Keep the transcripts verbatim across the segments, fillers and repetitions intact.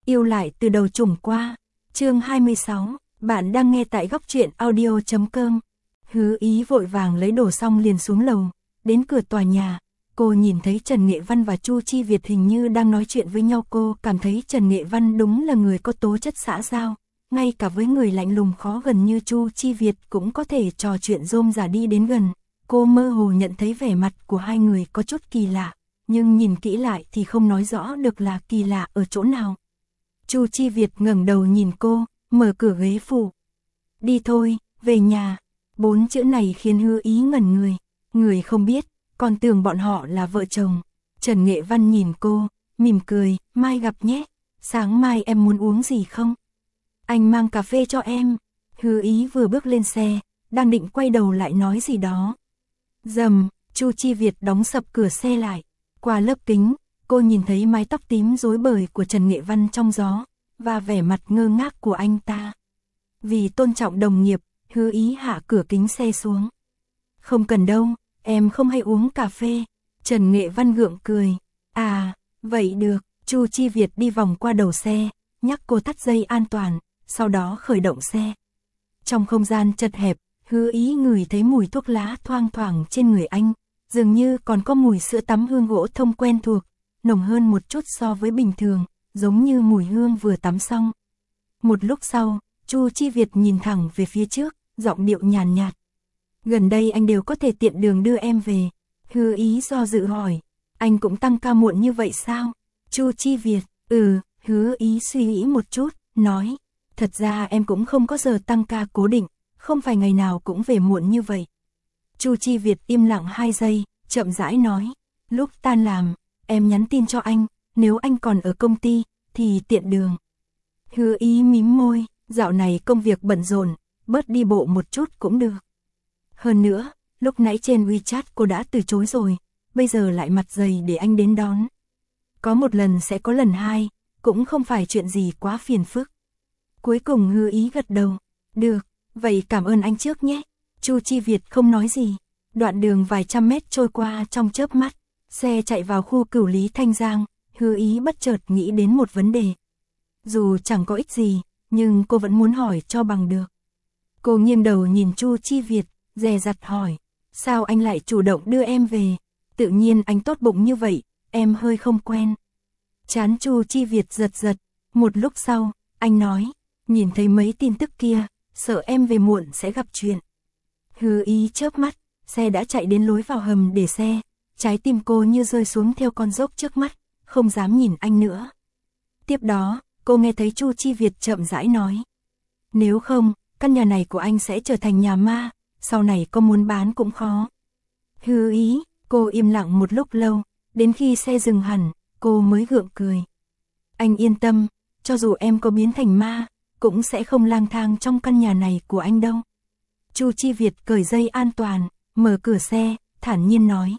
Yêu lại từ đầu trùng qua. Chương hai mươi sáu, bạn đang nghe tại góc truyện audio chấm com. Hứa Ý vội vàng lấy đồ xong liền xuống lầu, đến cửa tòa nhà, cô nhìn thấy Trần Nghệ Văn và Chu Chi Việt hình như đang nói chuyện với nhau. Cô cảm thấy Trần Nghệ Văn đúng là người có tố chất xã giao, ngay cả với người lạnh lùng khó gần như Chu Chi Việt cũng có thể trò chuyện rôm rả đi đến gần. Cô mơ hồ nhận thấy vẻ mặt của hai người có chút kỳ lạ, nhưng nhìn kỹ lại thì không nói rõ được là kỳ lạ ở chỗ nào. Chu Chi Việt ngẩng đầu nhìn cô, mở cửa ghế phụ. Đi thôi, về nhà. Bốn chữ này khiến Hứa Ý ngẩn người. Người không biết, còn tưởng bọn họ là vợ chồng. Trần Nghệ Văn nhìn cô, mỉm cười, mai gặp nhé. Sáng mai em muốn uống gì không? Anh mang cà phê cho em. Hứa Ý vừa bước lên xe, đang định quay đầu lại nói gì đó. Rầm, Chu Chi Việt đóng sập cửa xe lại. Qua lớp kính, cô nhìn thấy mái tóc tím rối bời của Trần Nghệ Văn trong gió, và vẻ mặt ngơ ngác của anh ta. Vì tôn trọng đồng nghiệp, Hứa Ý hạ cửa kính xe xuống. Không cần đâu, em không hay uống cà phê. Trần Nghệ Văn gượng cười. À, vậy được. Chu Chi Việt đi vòng qua đầu xe, nhắc cô thắt dây an toàn, sau đó khởi động xe. Trong không gian chật hẹp, Hứa Ý ngửi thấy mùi thuốc lá thoang thoảng trên người anh, dường như còn có mùi sữa tắm hương gỗ thông quen thuộc, nồng hơn một chút so với bình thường, giống như mùi hương vừa tắm xong. Một lúc sau, Chu Chi Việt nhìn thẳng về phía trước, giọng điệu nhàn nhạt. Gần đây anh đều có thể tiện đường đưa em về. Hứa Ý do dự hỏi, anh cũng tăng ca muộn như vậy sao? Chu Chi Việt, ừ, Hứa Ý suy nghĩ một chút, nói, thật ra em cũng không có giờ tăng ca cố định, không phải ngày nào cũng về muộn như vậy. Chu Chi Việt im lặng hai giây, chậm rãi nói, lúc tan làm, em nhắn tin cho anh, nếu anh còn ở công ty, thì tiện đường. Hứa Ý mím môi, dạo này công việc bận rộn, bớt đi bộ một chút cũng được. Hơn nữa, lúc nãy trên WeChat cô đã từ chối rồi, bây giờ lại mặt dày để anh đến đón. Có một lần sẽ có lần hai, cũng không phải chuyện gì quá phiền phức. Cuối cùng Hứa Ý gật đầu, được, vậy cảm ơn anh trước nhé. Chu Chi Việt không nói gì. Đoạn đường vài trăm mét trôi qua trong chớp mắt, xe chạy vào khu Cửu Lý Thanh Giang. Hứa Ý bất chợt nghĩ đến một vấn đề. Dù chẳng có ích gì, nhưng cô vẫn muốn hỏi cho bằng được. Cô nghiêng đầu nhìn Chu Chi Việt, dè dặt hỏi, sao anh lại chủ động đưa em về? Tự nhiên anh tốt bụng như vậy, em hơi không quen. Trán Chu Chi Việt giật giật, một lúc sau, anh nói, nhìn thấy mấy tin tức kia, sợ em về muộn sẽ gặp chuyện. Hứa Ý chớp mắt, xe đã chạy đến lối vào hầm để xe, trái tim cô như rơi xuống theo con dốc trước mắt, không dám nhìn anh nữa. Tiếp đó, cô nghe thấy Chu Chi Việt chậm rãi nói, nếu không, căn nhà này của anh sẽ trở thành nhà ma, sau này có muốn bán cũng khó. Hứa Ý, cô im lặng một lúc lâu, đến khi xe dừng hẳn, cô mới gượng cười. Anh yên tâm, cho dù em có biến thành ma, cũng sẽ không lang thang trong căn nhà này của anh đâu. Chu Chi Việt cởi dây an toàn, mở cửa xe, thản nhiên nói.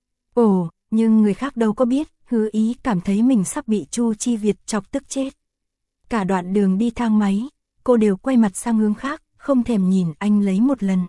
Ồ, nhưng người khác đâu có biết. Hứa Ý cảm thấy mình sắp bị Chu Chi Việt chọc tức chết. Cả đoạn đường đi thang máy, cô đều quay mặt sang hướng khác, không thèm nhìn anh lấy một lần.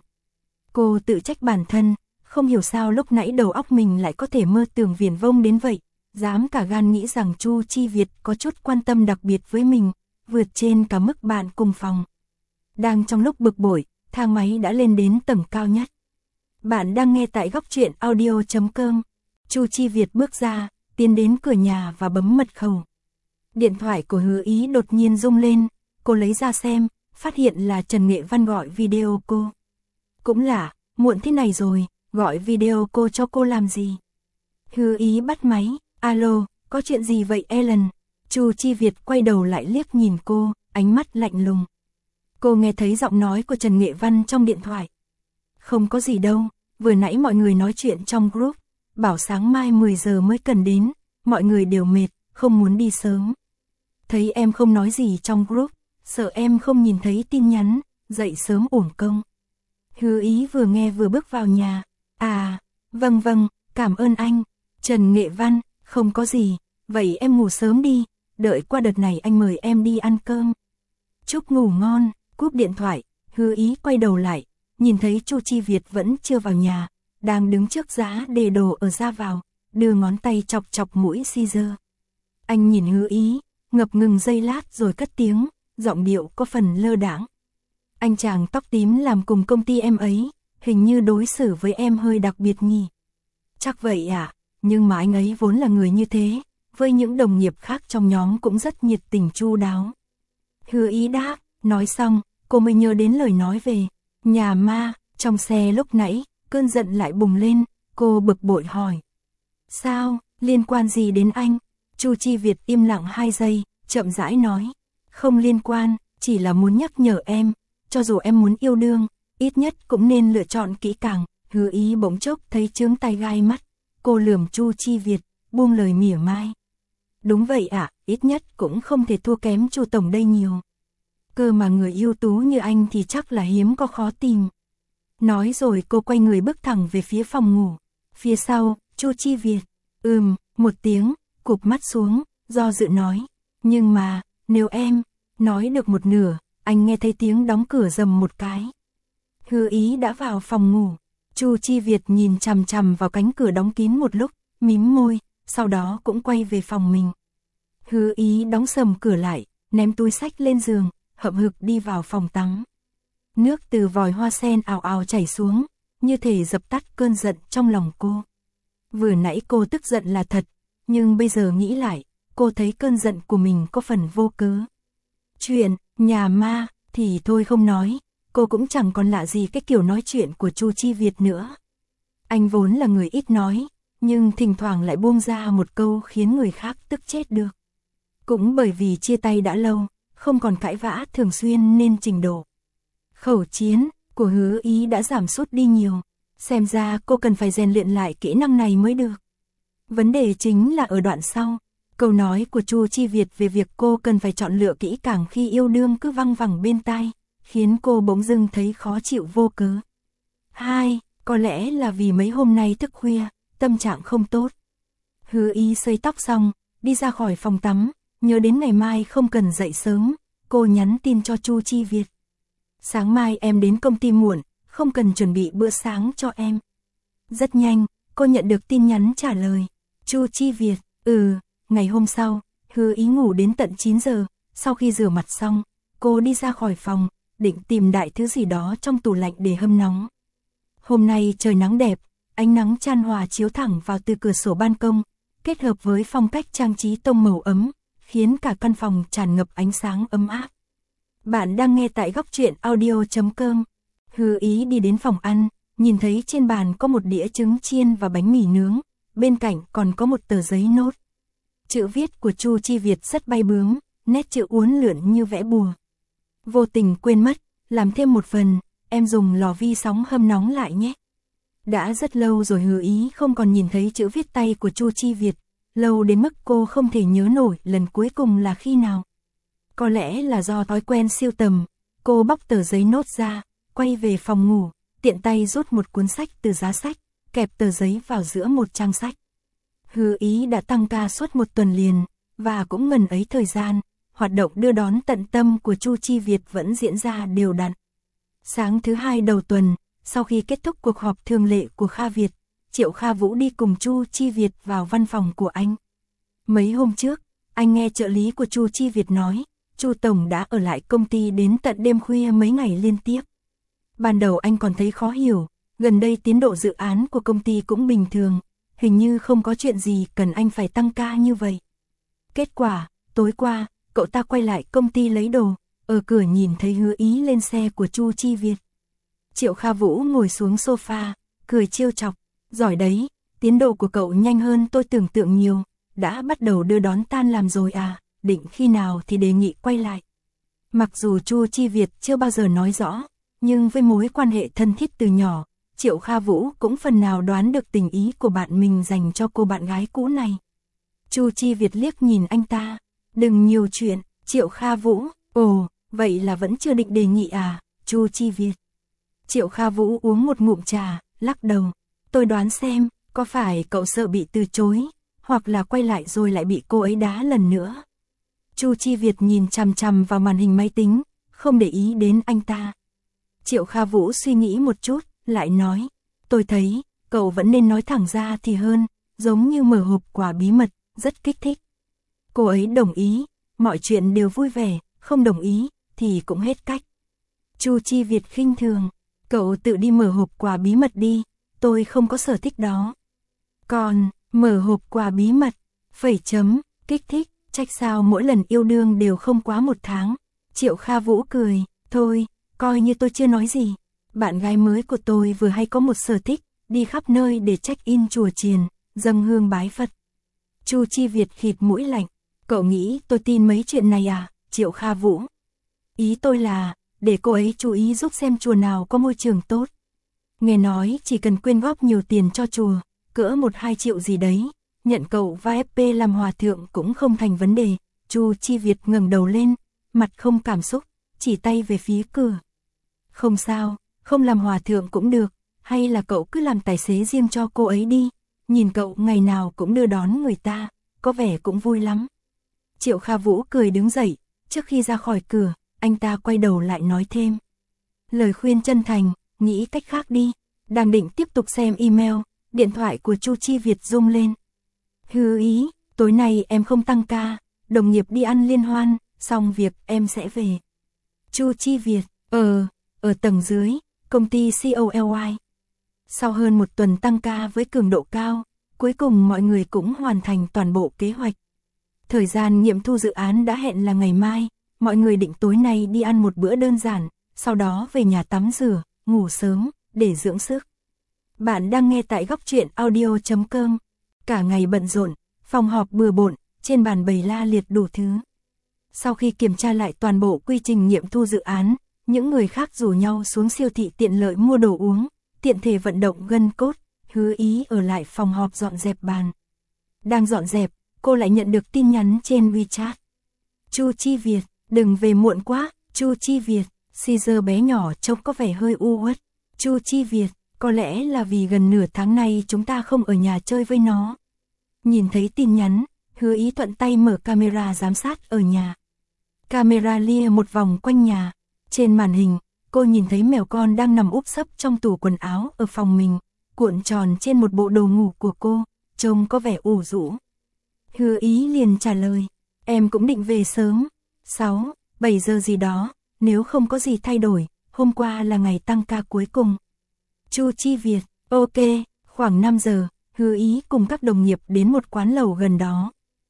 Cô tự trách bản thân, không hiểu sao lúc nãy đầu óc mình lại có thể mơ tưởng viển vông đến vậy, dám cả gan nghĩ rằng Chu Chi Việt có chút quan tâm đặc biệt với mình, vượt trên cả mức bạn cùng phòng. Đang trong lúc bực bội, thang máy đã lên đến tầng cao nhất. Bạn đang nghe tại góc truyện audio chấm com. Chu Chi Việt bước ra, tiến đến cửa nhà và bấm mật khẩu. Điện thoại của Hứa Ý đột nhiên rung lên, cô lấy ra xem, phát hiện là Trần Nghệ Văn gọi video cô. Cũng lạ, muộn thế này rồi, gọi video cô cho cô làm gì? Hứa Ý bắt máy, alo, có chuyện gì vậy Ellen? Chu Chi Việt quay đầu lại liếc nhìn cô, ánh mắt lạnh lùng. Cô nghe thấy giọng nói của Trần Nghệ Văn trong điện thoại. Không có gì đâu, vừa nãy mọi người nói chuyện trong group, bảo sáng mai mười giờ mới cần đến, mọi người đều mệt, không muốn đi sớm. Thấy em không nói gì trong group, sợ em không nhìn thấy tin nhắn, dậy sớm uổng công. Hứa Ý vừa nghe vừa bước vào nhà. À, vâng vâng, cảm ơn anh. Trần Nghệ Văn, không có gì, vậy em ngủ sớm đi, đợi qua đợt này anh mời em đi ăn cơm. Chúc ngủ ngon. Cúp điện thoại, Hứa Ý quay đầu lại, nhìn thấy Chu Chi Việt vẫn chưa vào nhà, đang đứng trước giá để đồ ở ra vào, đưa ngón tay chọc chọc mũi Caesar. Anh nhìn Hứa Ý, ngập ngừng giây lát rồi cất tiếng, giọng điệu có phần lơ đãng. Anh chàng tóc tím làm cùng công ty em ấy, hình như đối xử với em hơi đặc biệt nhỉ. Chắc vậy ạ, à, nhưng mà anh ấy vốn là người như thế, với những đồng nghiệp khác trong nhóm cũng rất nhiệt tình chu đáo. Hứa Ý đáp, nói xong, cô mới nhớ đến lời nói về nhà ma, trong xe lúc nãy, cơn giận lại bùng lên, cô bực bội hỏi. Sao, liên quan gì đến anh? Chu Chi Việt im lặng hai giây, chậm rãi nói. Không liên quan, chỉ là muốn nhắc nhở em, cho dù em muốn yêu đương, ít nhất cũng nên lựa chọn kỹ càng. Hứa Ý bỗng chốc thấy chướng tai gai mắt, cô lườm Chu Chi Việt, buông lời mỉa mai. Đúng vậy ạ, à, ít nhất cũng không thể thua kém Chu tổng đây nhiều. Cơ mà người ưu tú như anh thì chắc là hiếm có khó tìm. Nói rồi cô quay người bước thẳng về phía phòng ngủ. Phía sau, Chu Chi Việt, ừm, một tiếng, cụp mắt xuống, do dự nói. Nhưng mà, nếu em, nói được một nửa, anh nghe thấy tiếng đóng cửa rầm một cái. Hứa Ý đã vào phòng ngủ. Chu Chi Việt nhìn chằm chằm vào cánh cửa đóng kín một lúc, mím môi, sau đó cũng quay về phòng mình. Hứa Ý đóng sầm cửa lại, ném túi xách lên giường, hậm hực đi vào phòng tắm. Nước từ vòi hoa sen ào ào chảy xuống, như thể dập tắt cơn giận trong lòng cô. Vừa nãy cô tức giận là thật, nhưng bây giờ nghĩ lại, cô thấy cơn giận của mình có phần vô cớ. Chuyện nhà ma thì thôi không nói, cô cũng chẳng còn lạ gì cái kiểu nói chuyện của Chu Chi Việt nữa. Anh vốn là người ít nói, nhưng thỉnh thoảng lại buông ra một câu khiến người khác tức chết được. Cũng bởi vì chia tay đã lâu, không còn cãi vã thường xuyên nên trình độ khẩu chiến của Hứa Ý đã giảm sút đi nhiều. Xem ra cô cần phải rèn luyện lại kỹ năng này mới được. Vấn đề chính là ở đoạn sau, câu nói của Chu Chi Việt về việc cô cần phải chọn lựa kỹ càng khi yêu đương cứ văng vẳng bên tai, khiến cô bỗng dưng thấy khó chịu vô cớ. Hai, có lẽ là vì mấy hôm nay thức khuya, tâm trạng không tốt. Hứa Ý sấy tóc xong, đi ra khỏi phòng tắm, nhớ đến ngày mai không cần dậy sớm, cô nhắn tin cho Chu Chi Việt. Sáng mai em đến công ty muộn, không cần chuẩn bị bữa sáng cho em. Rất nhanh, cô nhận được tin nhắn trả lời. Chu Chi Việt, ừ, ngày hôm sau, Hứa Ý ngủ đến tận chín giờ, sau khi rửa mặt xong, cô đi ra khỏi phòng, định tìm đại thứ gì đó trong tủ lạnh để hâm nóng. Hôm nay trời nắng đẹp, ánh nắng chan hòa chiếu thẳng vào từ cửa sổ ban công, kết hợp với phong cách trang trí tông màu ấm, khiến cả căn phòng tràn ngập ánh sáng ấm áp. Bạn đang nghe tại góc truyện audio chấm com. Hứa Ý đi đến phòng ăn, nhìn thấy trên bàn có một đĩa trứng chiên và bánh mì nướng, bên cạnh còn có một tờ giấy nốt. Chữ viết của Chu Chi Việt rất bay bướm, nét chữ uốn lượn như vẽ bùa. Vô tình quên mất, làm thêm một phần, em dùng lò vi sóng hâm nóng lại nhé. Đã rất lâu rồi Hứa Ý không còn nhìn thấy chữ viết tay của Chu Chi Việt, lâu đến mức cô không thể nhớ nổi lần cuối cùng là khi nào. Có lẽ là do thói quen siêu tầm, cô bóc tờ giấy nốt ra, quay về phòng ngủ, tiện tay rút một cuốn sách từ giá sách, kẹp tờ giấy vào giữa một trang sách. Hứa Ý đã tăng ca suốt một tuần liền, và cũng ngần ấy thời gian, hoạt động đưa đón tận tâm của Chu Chi Việt vẫn diễn ra đều đặn. Sáng thứ hai đầu tuần, sau khi kết thúc cuộc họp thường lệ của Kha Việt, Triệu Kha Vũ đi cùng Chu Chi Việt vào văn phòng của anh. Mấy hôm trước, anh nghe trợ lý của Chu Chi Việt nói, Chu tổng đã ở lại công ty đến tận đêm khuya mấy ngày liên tiếp. Ban đầu anh còn thấy khó hiểu, gần đây tiến độ dự án của công ty cũng bình thường, hình như không có chuyện gì cần anh phải tăng ca như vậy. Kết quả, tối qua, cậu ta quay lại công ty lấy đồ, ở cửa nhìn thấy Hứa Ý lên xe của Chu Chi Việt. Triệu Kha Vũ ngồi xuống sofa, cười trêu chọc, giỏi đấy, tiến độ của cậu nhanh hơn tôi tưởng tượng nhiều, đã bắt đầu đưa đón tan làm rồi à, định khi nào thì đề nghị quay lại. Mặc dù Chu Chi Việt chưa bao giờ nói rõ, nhưng với mối quan hệ thân thiết từ nhỏ, Triệu Kha Vũ cũng phần nào đoán được tình ý của bạn mình dành cho cô bạn gái cũ này. Chu Chi Việt liếc nhìn anh ta, đừng nhiều chuyện, Triệu Kha Vũ, ồ, vậy là vẫn chưa định đề nghị à, Chu Chi Việt. Triệu Kha Vũ uống một ngụm trà, lắc đầu, tôi đoán xem, có phải cậu sợ bị từ chối, hoặc là quay lại rồi lại bị cô ấy đá lần nữa. Chu Chi Việt nhìn chằm chằm vào màn hình máy tính, không để ý đến anh ta. Triệu Kha Vũ suy nghĩ một chút, lại nói, tôi thấy, cậu vẫn nên nói thẳng ra thì hơn, giống như mở hộp quà bí mật, rất kích thích. Cô ấy đồng ý, mọi chuyện đều vui vẻ, không đồng ý, thì cũng hết cách. Chu Chi Việt khinh thường, cậu tự đi mở hộp quà bí mật đi, tôi không có sở thích đó. Còn, mở hộp quà bí mật, phẩy chấm, kích thích, trách sao mỗi lần yêu đương đều không quá một tháng. Triệu Kha Vũ cười, thôi, coi như tôi chưa nói gì. Bạn gái mới của tôi vừa hay có một sở thích, đi khắp nơi để check-in chùa chiền, dâng hương bái Phật. Chu Chi Việt khịt mũi lạnh, cậu nghĩ tôi tin mấy chuyện này à, Triệu Kha Vũ? Ý tôi là, để cô ấy chú ý giúp xem chùa nào có môi trường tốt. Nghe nói chỉ cần quyên góp nhiều tiền cho chùa, cỡ một hai triệu gì đấy, nhận cậu và ép pê làm hòa thượng cũng không thành vấn đề. Chu Chi Việt ngẩng đầu lên, mặt không cảm xúc, chỉ tay về phía cửa. Không sao, không làm hòa thượng cũng được, hay là cậu cứ làm tài xế riêng cho cô ấy đi, nhìn cậu ngày nào cũng đưa đón người ta, có vẻ cũng vui lắm. Triệu Kha Vũ cười đứng dậy, trước khi ra khỏi cửa, anh ta quay đầu lại nói thêm. Lời khuyên chân thành, nghĩ cách khác đi. Đang định tiếp tục xem email, điện thoại của Chu Chi Việt rung lên. Hứ ý, tối nay em không tăng ca, đồng nghiệp đi ăn liên hoan, xong việc em sẽ về. Chu Chi Việt, ờ, ở tầng dưới, công ty xê o lờ i. Sau hơn một tuần tăng ca với cường độ cao, cuối cùng mọi người cũng hoàn thành toàn bộ kế hoạch. Thời gian nghiệm thu dự án đã hẹn là ngày mai, mọi người định tối nay đi ăn một bữa đơn giản, sau đó về nhà tắm rửa, ngủ sớm, để dưỡng sức. Bạn đang nghe tại góc truyện audio chấm com. Cả ngày bận rộn, phòng họp bừa bộn, trên bàn bày la liệt đủ thứ. Sau khi kiểm tra lại toàn bộ quy trình nghiệm thu dự án, những người khác rủ nhau xuống siêu thị tiện lợi mua đồ uống, tiện thể vận động gân cốt, Hứa Ý ở lại phòng họp dọn dẹp bàn. Đang dọn dẹp, cô lại nhận được tin nhắn trên WeChat. Chu Chi Việt, đừng về muộn quá, Chu Chi Việt, Caesar bé nhỏ trông có vẻ hơi u uất. Chu Chi Việt, có lẽ là vì gần nửa tháng nay chúng ta không ở nhà chơi với nó. Nhìn thấy tin nhắn, Hứa Ý thuận tay mở camera giám sát ở nhà. Camera lia một vòng quanh nhà. Trên màn hình, cô nhìn thấy mèo con đang nằm úp sấp trong tủ quần áo ở phòng mình, cuộn tròn trên một bộ đồ ngủ của cô, trông có vẻ ủ rũ. Hứa Ý liền trả lời, em cũng định về sớm, sáu, bảy giờ gì đó, nếu không có gì thay đổi, hôm qua là ngày tăng ca cuối cùng. Chu Chi Việt, ok, khoảng năm giờ, Hứa Ý cùng các đồng nghiệp đến một quán lẩu gần đó.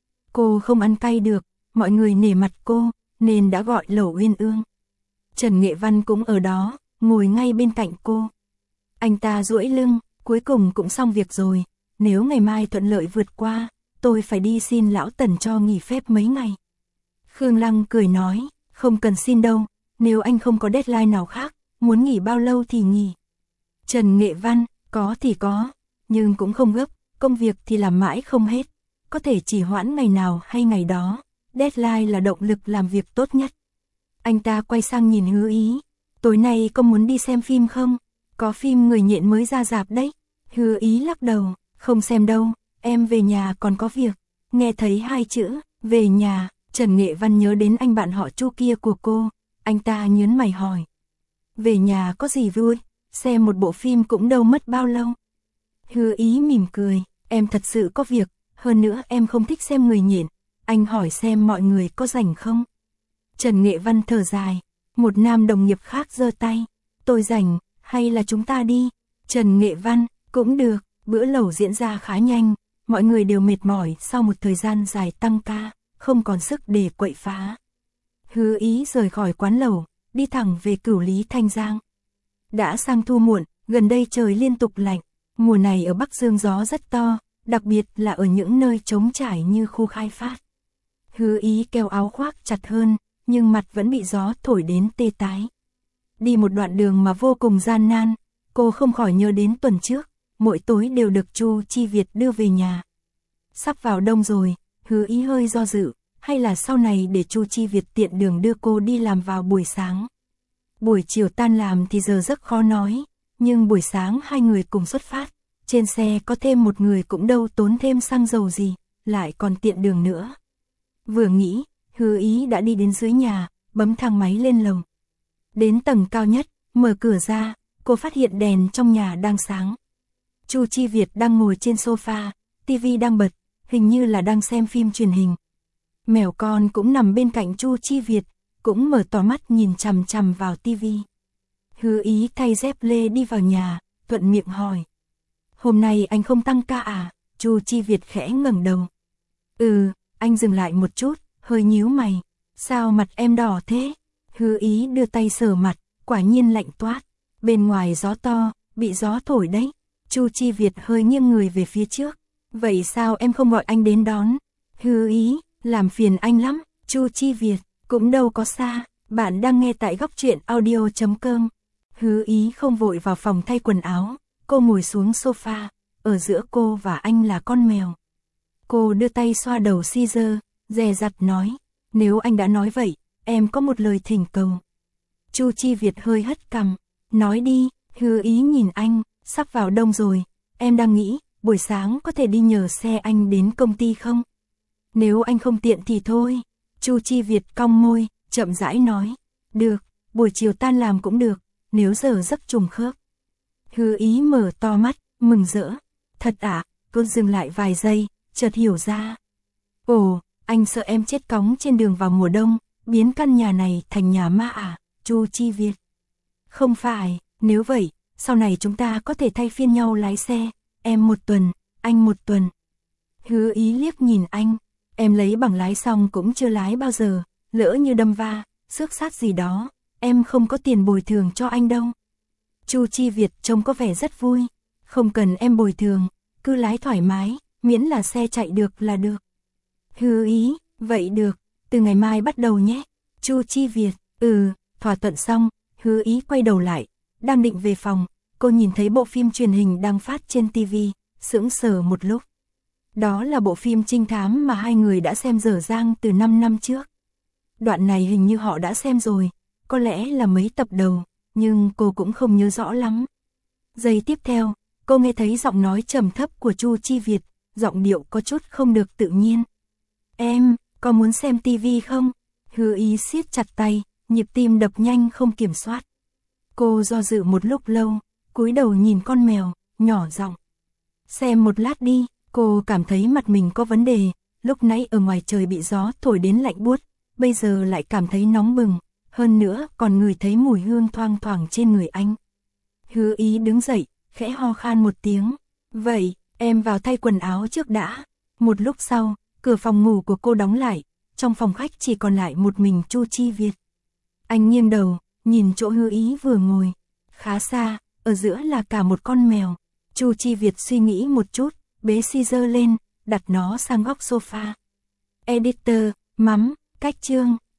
Cô không ăn cay được, mọi người nể mặt cô, nên đã gọi lẩu uyên ương. Trần Nghệ Văn cũng ở đó, ngồi ngay bên cạnh cô. Anh ta duỗi lưng, cuối cùng cũng xong việc rồi, nếu ngày mai thuận lợi vượt qua, tôi phải đi xin lão Tần cho nghỉ phép mấy ngày. Khương Lăng cười nói, không cần xin đâu, nếu anh không có deadline nào khác, muốn nghỉ bao lâu thì nghỉ. Trần Nghệ Văn, có thì có, nhưng cũng không gấp, công việc thì làm mãi không hết, có thể chỉ hoãn ngày nào hay ngày đó, deadline là động lực làm việc tốt nhất. Anh ta quay sang nhìn Hứa Ý, tối nay có muốn đi xem phim không? Có phim người nhện mới ra rạp đấy. Hứa Ý lắc đầu, không xem đâu, em về nhà còn có việc. Nghe thấy hai chữ, về nhà, Trần Nghệ Văn nhớ đến anh bạn họ Chu kia của cô, anh ta nhớn mày hỏi. Về nhà có gì vui, xem một bộ phim cũng đâu mất bao lâu. Hứa Ý mỉm cười, em thật sự có việc, hơn nữa em không thích xem người nhện, anh hỏi xem mọi người có rảnh không? Trần Nghệ Văn thở dài, một nam đồng nghiệp khác giơ tay, tôi rảnh, hay là chúng ta đi? Trần Nghệ Văn, cũng được, bữa lẩu diễn ra khá nhanh, mọi người đều mệt mỏi sau một thời gian dài tăng ca, không còn sức để quậy phá. Hứa Ý rời khỏi quán lẩu, đi thẳng về Cửu Lý Thanh Giang. Đã sang thu muộn, gần đây trời liên tục lạnh, mùa này ở Bắc Dương gió rất to, đặc biệt là ở những nơi trống trải như khu khai phát. Hứa Ý kéo áo khoác chặt hơn, nhưng mặt vẫn bị gió thổi đến tê tái. Đi một đoạn đường mà vô cùng gian nan, cô không khỏi nhớ đến tuần trước, mỗi tối đều được Chu Chi Việt đưa về nhà. Sắp vào đông rồi, Hứa Ý hơi do dự, hay là sau này để Chu Chi Việt tiện đường đưa cô đi làm vào buổi sáng. Buổi chiều tan làm thì giờ rất khó nói, nhưng buổi sáng hai người cùng xuất phát, trên xe có thêm một người cũng đâu tốn thêm xăng dầu gì, lại còn tiện đường nữa. Vừa nghĩ, Hứa Ý đã đi đến dưới nhà, bấm thang máy lên lầu. Đến tầng cao nhất, mở cửa ra, cô phát hiện đèn trong nhà đang sáng. Chu Chi Việt đang ngồi trên sofa, tivi đang bật, hình như là đang xem phim truyền hình. Mèo con cũng nằm bên cạnh Chu Chi Việt, cũng mở to mắt nhìn chằm chằm vào tivi. Hứa Ý thay dép lê đi vào nhà, thuận miệng hỏi. Hôm nay anh không tăng ca à? Chu Chi Việt khẽ ngẩng đầu. Ừ, anh dừng lại một chút, hơi nhíu mày. Sao mặt em đỏ thế? Hứa Ý đưa tay sờ mặt, quả nhiên lạnh toát. Bên ngoài gió to, bị gió thổi đấy. Chu Chi Việt hơi nghiêng người về phía trước. Vậy sao em không gọi anh đến đón? Hứa Ý, làm phiền anh lắm. Chu Chi Việt, cũng đâu có xa. Bạn đang nghe tại góc truyện audio chấm com. Hứa Ý không vội vào phòng thay quần áo. Cô ngồi xuống sofa. Ở giữa cô và anh là con mèo. Cô đưa tay xoa đầu Caesar, dè dặt nói. Nếu anh đã nói vậy, em có một lời thỉnh cầu. Chu Chi Việt hơi hất cằm. Nói đi. Hứa Ý nhìn anh. Sắp vào đông rồi. Em đang nghĩ, buổi sáng có thể đi nhờ xe anh đến công ty không? Nếu anh không tiện thì thôi. Chu Chi Việt cong môi, chậm rãi nói. Được, buổi chiều tan làm cũng được, nếu giờ giấc trùng khớp. Hứa Ý mở to mắt, mừng rỡ. Thật ạ, à? Cô dừng lại vài giây, chợt hiểu ra. Ồ, anh sợ em chết cóng trên đường vào mùa đông, biến căn nhà này thành nhà ma à? Chu Chi Việt. Không phải, nếu vậy, sau này chúng ta có thể thay phiên nhau lái xe, em một tuần, anh một tuần. Hứa Ý liếc nhìn anh. Em lấy bằng lái xong cũng chưa lái bao giờ, lỡ như đâm va, xước sát gì đó, em không có tiền bồi thường cho anh đâu. Chu Chi Việt trông có vẻ rất vui. Không cần em bồi thường, cứ lái thoải mái, miễn là xe chạy được là được. Hứa Ý, vậy được, từ ngày mai bắt đầu nhé. Chu Chi Việt, ừ, thỏa thuận xong, Hứa Ý quay đầu lại, đang định về phòng, cô nhìn thấy bộ phim truyền hình đang phát trên tivi, sững sờ một lúc. Đó là bộ phim trinh thám mà hai người đã xem dở dang từ năm năm trước. Đoạn này hình như họ đã xem rồi, có lẽ là mấy tập đầu, nhưng cô cũng không nhớ rõ lắm. Giây tiếp theo, cô nghe thấy giọng nói trầm thấp của Chu Chi Việt, giọng điệu có chút không được tự nhiên. Em, có muốn xem tivi không? Hứa Ý siết chặt tay, nhịp tim đập nhanh không kiểm soát. Cô do dự một lúc lâu, cúi đầu nhìn con mèo, nhỏ giọng. Xem một lát đi. Cô cảm thấy mặt mình có vấn đề, lúc nãy ở ngoài trời bị gió thổi đến lạnh buốt, bây giờ lại cảm thấy nóng bừng, hơn nữa còn ngửi thấy mùi hương thoang thoảng trên người anh. Hứa Ý đứng dậy, khẽ ho khan một tiếng. Vậy, em vào thay quần áo trước đã. Một lúc sau, cửa phòng ngủ của cô đóng lại, trong phòng khách chỉ còn lại một mình Chu Chi Việt. Anh nghiêng đầu, nhìn chỗ Hứa Ý vừa ngồi. Khá xa, ở giữa là cả một con mèo. Chu Chi Việt suy nghĩ một chút. Bế Caesar lên, đặt nó sang góc sofa. Editor, mắm, cách chương.